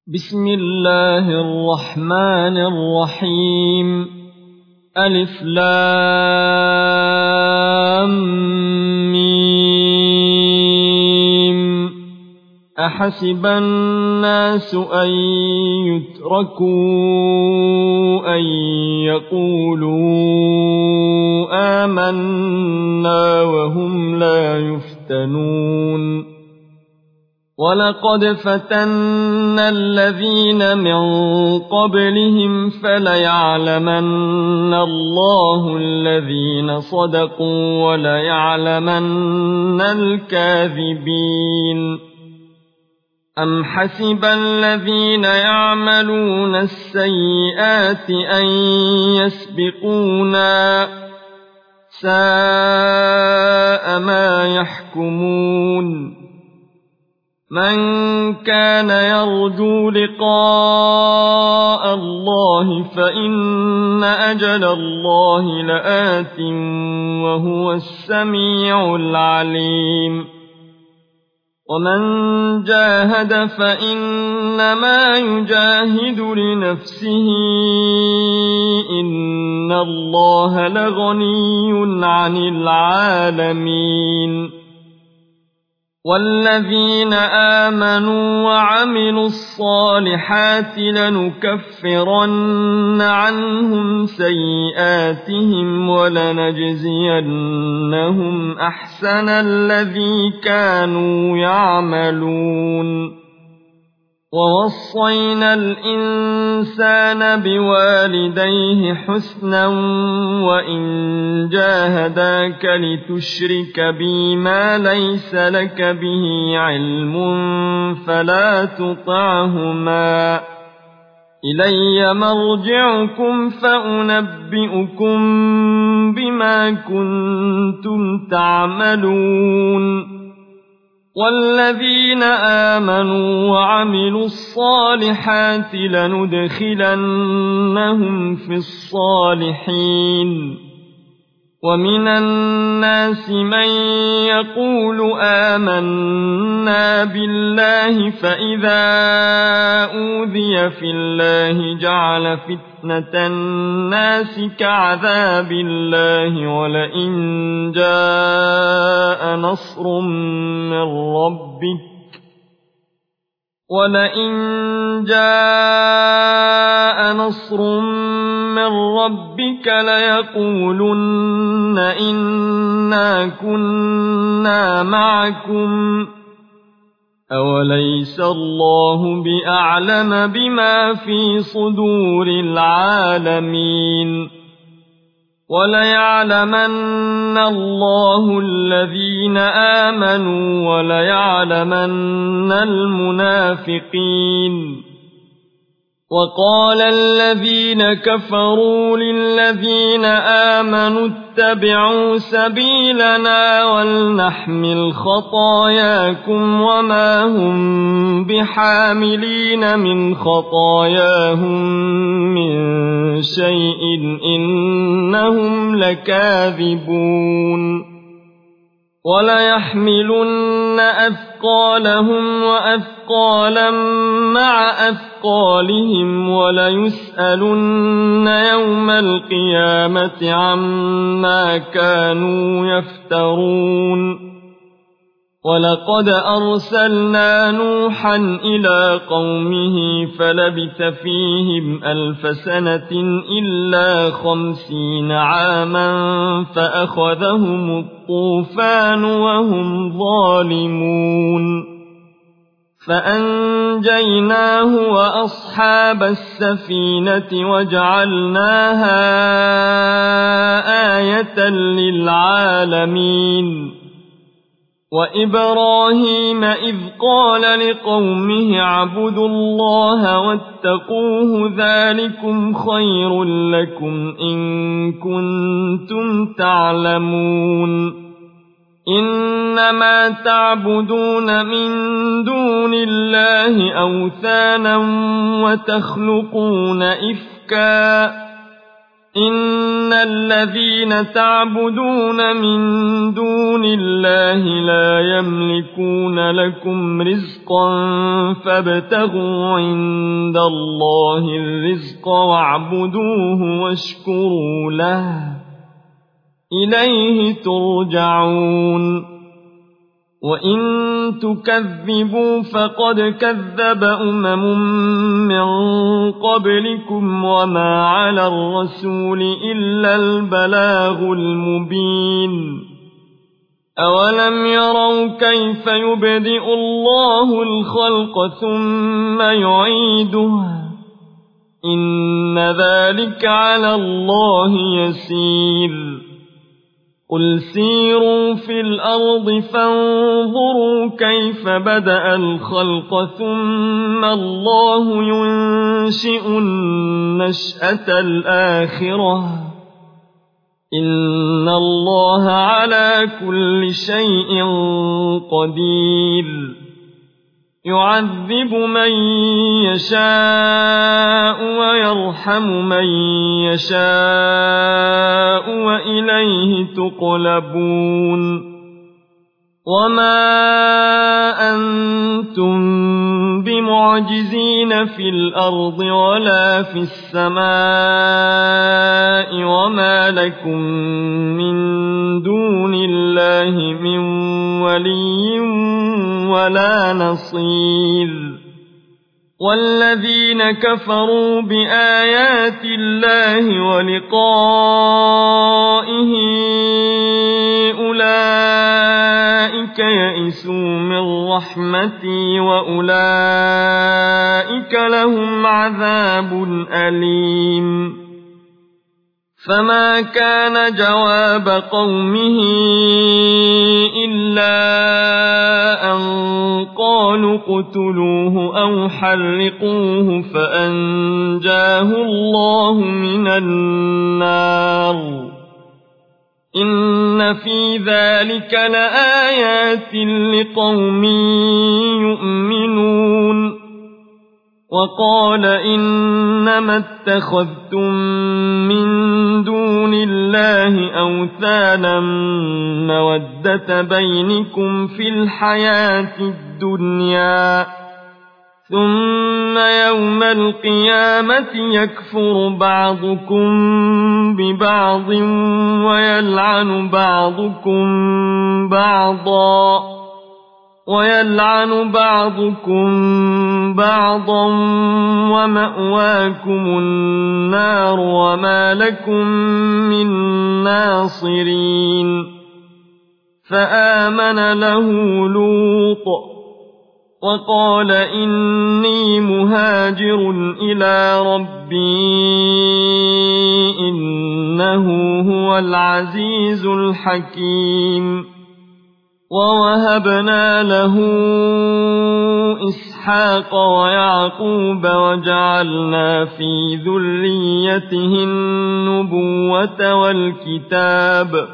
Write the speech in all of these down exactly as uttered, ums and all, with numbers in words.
بسم الله الرحمن الرحيم ألف لام ميم أحسب الناس أن يتركوا أن يقولوا آمنا وهم لا يفتنون ولقد فتنا الذين من قبلهم فليعلمن الله الذين صدقوا وليعلمن الكاذبين أم حسب الذين يعملون السيئات أن يسبقونا ساء ما يحكمون من كان يرجو لقاء الله فإن أجل الله لآت وهو السميع العليم ومن جاهد فإنما يجاهد لنفسه إن الله لغني عن العالمين والذين آمنوا وعملوا الصالحات لنكفرن عنهم سيئاتهم ولنجزينهم أحسن الذي كانوا يعملون ووصينا الإنسان بوالديه حسنا وإن جاهداك لتشرك بي ما ليس لك به علم فلا تطعهما إلي مرجعكم فأنبئكم بما كنتم تعملون والذين آمنوا وعملوا الصالحات لندخلنهم في الصالحين ومن الناس من يقول آمنا بالله فإذا أوذي في الله جعل فتنة الناس كعذاب الله ولئن جاء نصر من ربك ولئن جاء نصر من ربك ليقولن إنا كنا معكم أوليس الله بأعلم بما في صدور العالمين وليعلمن الله الذين آمنوا وليعلمن المنافقين وقال الذين كفروا للذين آمنوا اتبعوا سبيلنا ولنحمل خطاياكم وما هم بحاملين من خطاياهم من شيء إنهم لكاذبون وليحملن أثقالهم وأثقالا مع أثقالهم وليسألن يوم القيامة عما كانوا يفترون ولقد أرسلنا نوحا إلى قومه فلبث فيهم ألف سنة إلا خمسين عاما فأخذهم الطوفان وهم ظالمون فأنجيناه وأصحاب السفينة وجعلناها آية للعالمين وإبراهيم إذ قال لقومه اعبدوا الله واتقوه ذلكم خير لكم إن كنتم تعلمون إنما تعبدون من دون الله أوثانا وتخلقون إفكا إن الذين تعبدون من دون الله لا يملكون لكم رزقا فابتغوا عند الله الرزق واعبدوه واشكروا له إليه ترجعون وإن تكذبوا فقد كذب أمم من قبلكم وما على الرسول إلا البلاغ المبين أولم يروا كيف يبدئ الله الخلق ثم يعيده إن ذلك على الله يسير قل سيروا في الأرض فانظروا كيف بدأ الخلق ثم الله ينشئ النشأة الآخرة إن الله على كل شيء قدير يعذب من يشاء ويرحم من يشاء وإليه تقلبون وما أنتم بمعجزين في الأرض ولا في السماء وما لكم من دون الله من ولي ولا نصير والذين كفروا بآيات الله ولقائه أولئك يئسوا من رحمتي وأولئك لهم عذاب أليم فما كان جواب قومه إلا أن قالوا اقتلوه أو حرقوه فأنجاه الله من النار إن في ذلك لآيات لقوم يؤمنون وقال إنما اتخذتم من دون الله أوثانا مودة بينكم في الحياة الدنيا ثم يوم القيامة يكفر بعضكم ببعض ويلعن بعضكم بعضا ويلعن بعضكم بعضا ومأواكم النار وما لكم من ناصرين فآمن له لوط وقال إني مهاجر إلى ربي إنه هو العزيز الحكيم ووهبنا له إسحاق ويعقوب وجعلنا في ذريته النبوة والكتاب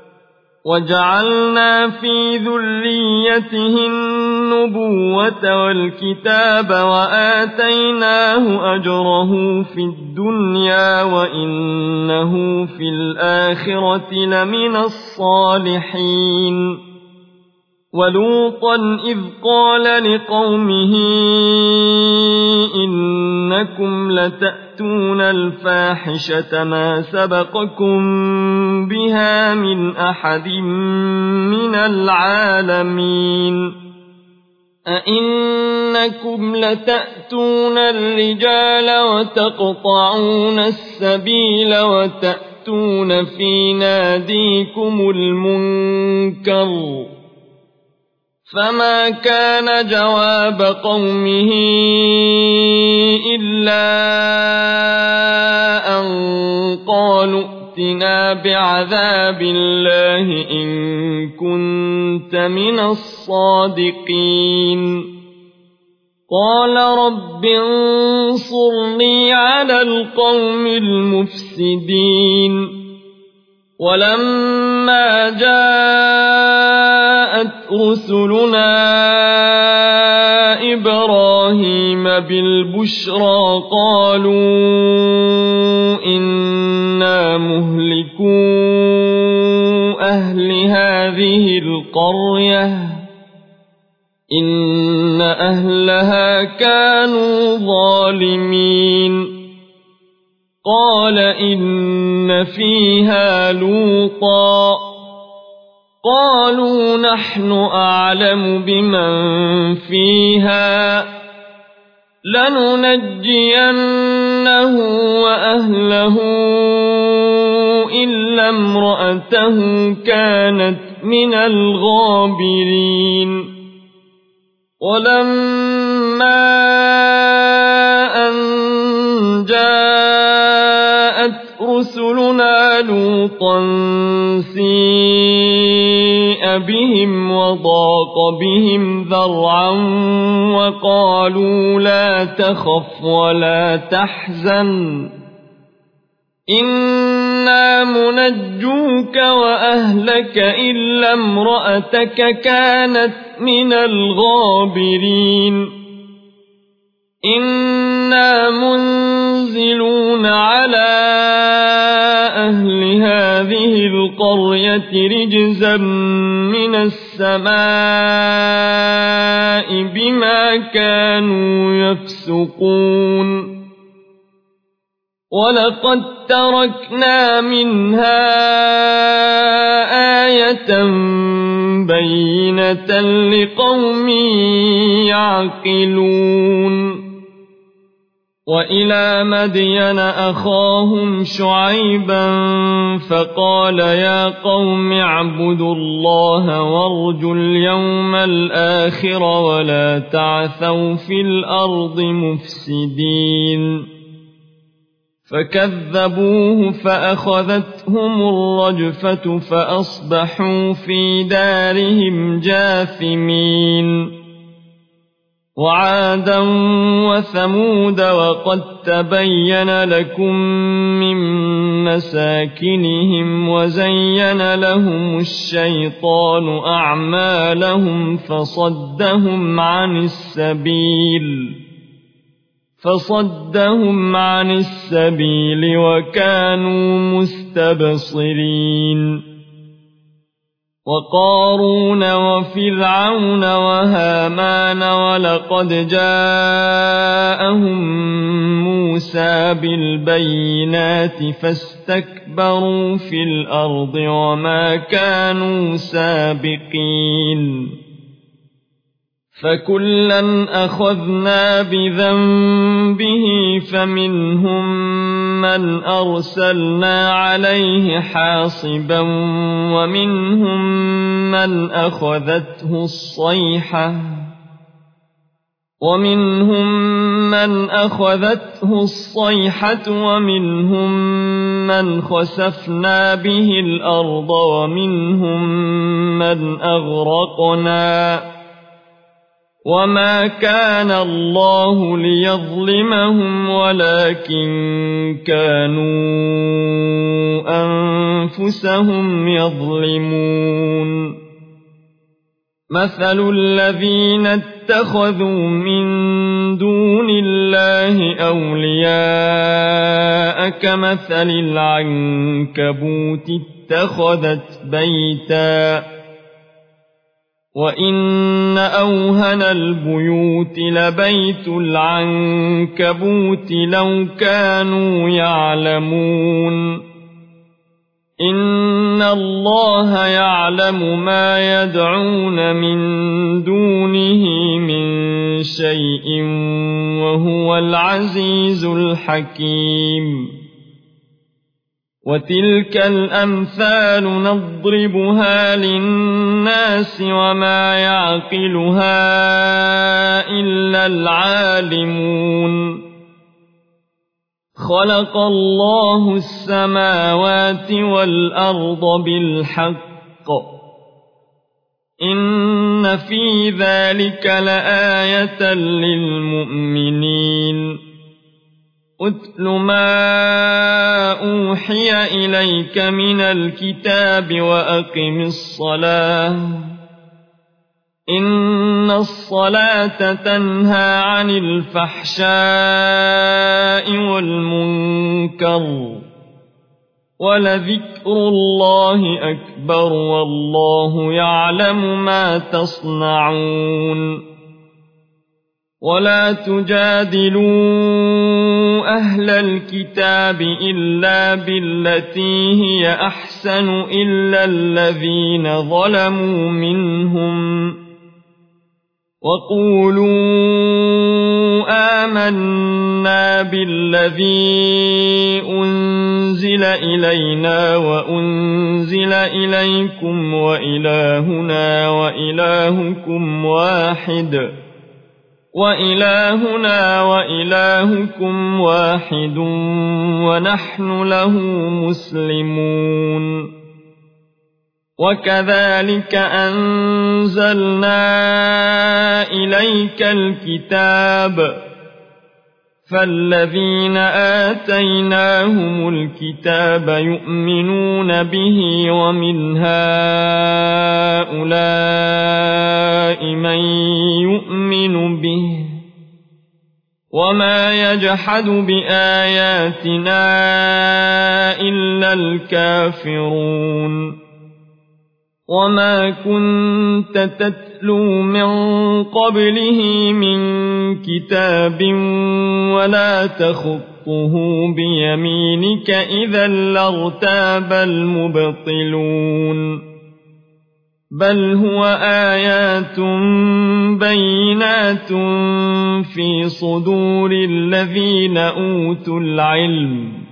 وجعلنا في ذريته النبوة والكتاب وآتيناه أجره في الدنيا وإنه في الآخرة لمن الصالحين ولوطا إذ قال لقومه إنكم لتأتون الفاحشة ما سبقكم بها من أحد من العالمين أئنكم لتأتون الرجال وتقطعون السبيل وتأتون في ناديكم المنكر فما كان جواب قومه إلا أن قالوا ائتنا بعذاب الله إن كنت من الصادقين قال رب انصرني على القوم المفسدين ولما جاءت رسلنا إبراهيم إبراهيم بالبشرى قالوا إنا مهلكو أهل هذه القرية إن أهلها كانوا ظالمين قال إن فيها لوطا قالوا نحن أعلم بمن فيها لننجينه وأهله إلا امرأته كانت من الغابرين ولما أن جاءت رسلنا لوطا سيء بهم وضاق بهم ذرعا وقالوا لا تخف ولا تحزن إنا منجوك وأهلك إلا امرأتك كانت من الغابرين إنا منزلون على أهل هذه القرية رجزا من السماء بما كانوا يفسقون ولقد تركنا منها آية بينة لقوم يعقلون وإلى مدين أخاهم شعيبا فقال يا قوم اعبدوا الله وارجوا اليوم الآخر ولا تعثوا في الأرض مفسدين فكذبوه فأخذتهم الرجفة فأصبحوا في دارهم جاثمين وعادا وثمود وقد تبين لكم من مساكنهم وزين لهم الشيطان أعمالهم فصدهم عن السبيل فصدهم عن السبيل وكانوا مستبصرين وقارون وفرعون وهامان ولقد جاءهم موسى بالبينات فاستكبروا في الأرض وما كانوا سابقين فكلا أخذنا بذنبه فمنهم من أرسلنا عليه حاصبا ومنهم من أخذته الصيحة ومنهم من أخذته الصيحة ومنهم من خسفنا به الأرض ومنهم من أغرقنا وما كان الله ليظلمهم ولكن كانوا أنفسهم يظلمون مثل الذين اتخذوا من دون الله أولياء كمثل العنكبوت اتخذت بيتا وإن أوهن البيوت لبيت العنكبوت لو كانوا يعلمون إن الله يعلم ما يدعون من دونه من شيء وهو العزيز الحكيم وتلك الأمثال نضربها للناس وما يعقلها إلا العالمون خلق الله السماوات والأرض بالحق إن في ذلك لآية للمؤمنين أتل ما أوحي إليك من الكتاب وأقم الصلاة إن الصلاة تنهى عن الفحشاء والمنكر ولذكر الله أكبر والله يعلم ما تصنعون ولا تجادلوا أهل الكتاب إلا بالتي هي أحسن إلا الذين ظلموا منهم وقولوا آمنا بالذي أنزل إلينا وأنزل إليكم وإلهنا وإلهكم واحد وإلهنا وإلهكم واحد ونحن له مسلمون وكذلك أنزلنا إليك الكتاب فالذين آتيناهم الكتاب يؤمنون به ومن هؤلاء من يؤمن به وما يجحد بآياتنا إلا الكافرون وما كنت تتلو من قبله من كتاب ولا تخطه بيمينك إذا لارتاب المبطلون بل هو آيات بينات في صدور الذين أوتوا العلم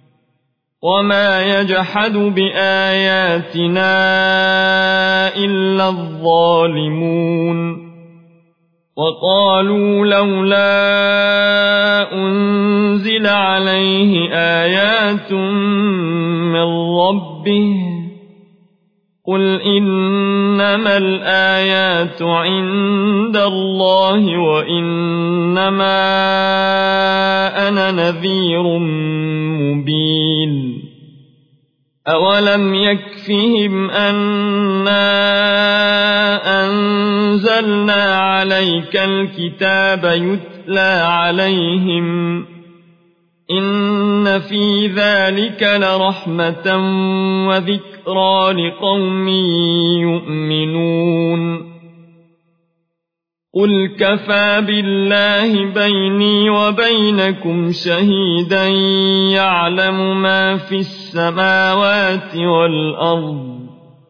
وما يجحد بآياتنا إلا الظالمون وقالوا لولا أنزل عليه آيات من ربه قل إنما الآيات عند الله وإنما أنا نذير مبين أولم يكفهم أنا أنزلنا عليك الكتاب يتلى عليهم إن في ذلك لرحمة وذكرى لقوم يؤمنون قل كفى بالله بيني وبينكم شهيدا يعلم ما في السماوات والأرض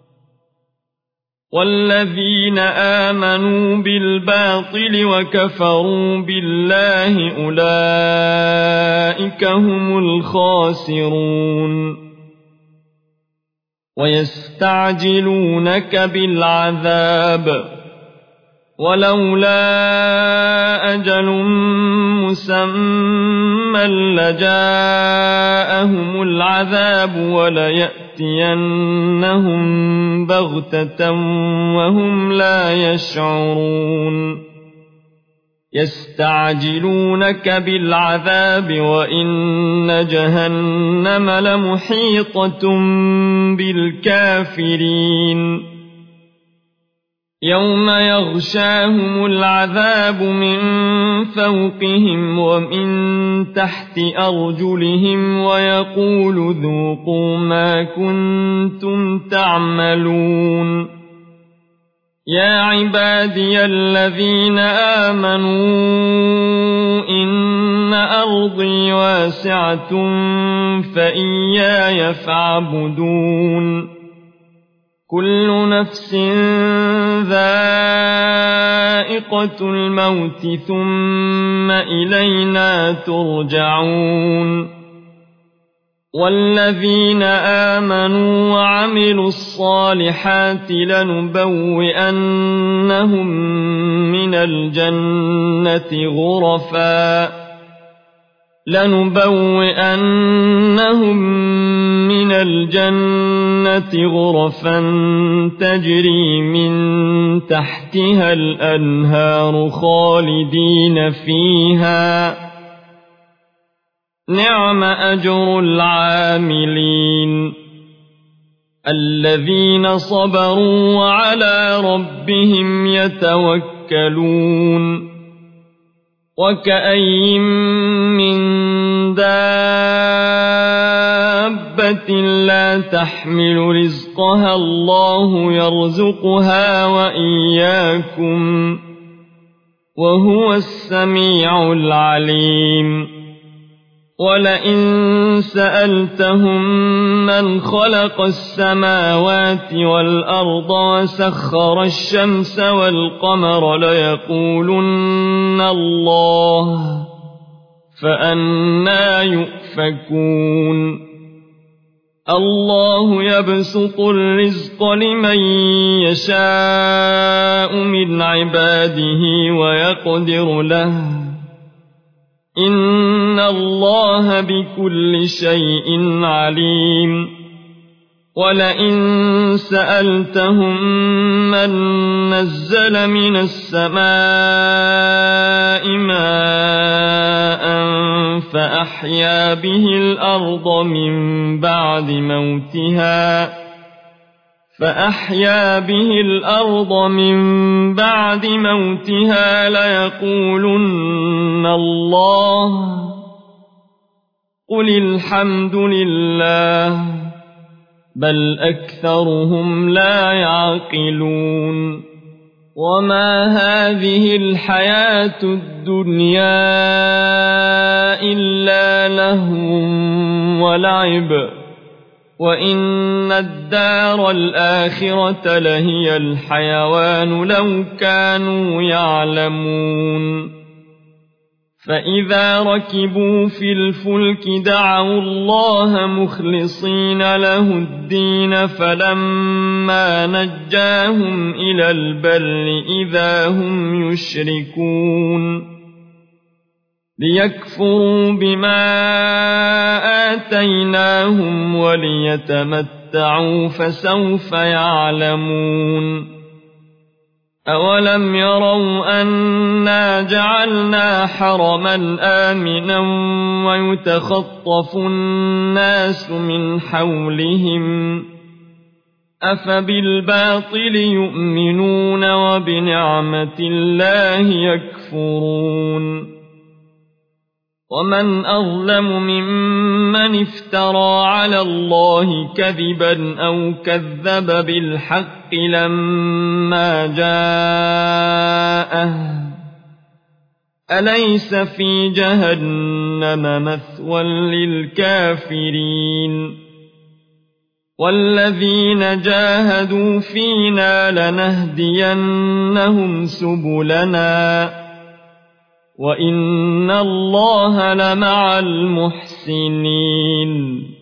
والذين آمنوا بالباطل وكفروا بالله أولئك هم الخاسرون ويستعجلونك بالعذاب ولولا أجل مسمى لجاءهم العذاب وليأتينهم بغتة وهم لا يشعرون يستعجلونك بالعذاب وإن جهنم لمحيطة بالكافرين يوم يغشاهم العذاب من فوقهم ومن تحت أرجلهم ويقول ذوقوا ما كنتم تعملون يا عبادي الذين آمنوا إن أرضي واسعة فإياي فاعبدون كل نفس ذائقة الموت ثم إلينا ترجعون والذين آمنوا وعملوا الصالحات لنبوئنهم من الجنة غرفا لنبوئنهم من الجنة غرفا تجري من تحتها الأنهار خالدين فيها نعم أجر العاملين الذين صبروا وعلى ربهم يتوكلون وكأين من دابة لا تحمل رزقها الله يرزقها وإياكم وهو السميع العليم ولئن سألتهم من خلق السماوات والأرض وسخر الشمس والقمر ليقولن الله فأنى يؤفكون الله يبسط الرزق لمن يشاء من عباده ويقدر له إن الله بكل شيء عليم ولئن سألتهم من نزل من السماء ماء فأحيا به الأرض من بعد موتها فأحيا به الأرض من بعد موتها ليقولن الله قل الحمد لله بل أكثرهم لا يعقلون وما هذه الحياة الدنيا إلا لهو ولعب وإن الدار الآخرة لهي الحيوان لو كانوا يعلمون فإذا ركبوا في الفلك دعوا الله مخلصين له الدين فلما نجاهم إلى البر إذا هم يشركون ليكفروا بما آتيناهم وليتمتعوا فسوف يعلمون أولم يروا أنا جعلنا حرما آمنا ويتخطف الناس من حولهم أفبالباطل يؤمنون وبنعمة الله يكفرون ومن أظلم ممن افترى على الله كذبا أو كذب بالحق لما جاءه أليس في جهنم مثوى للكافرين والذين جاهدوا فينا لنهدينهم سبلنا وإن الله لمع المحسنين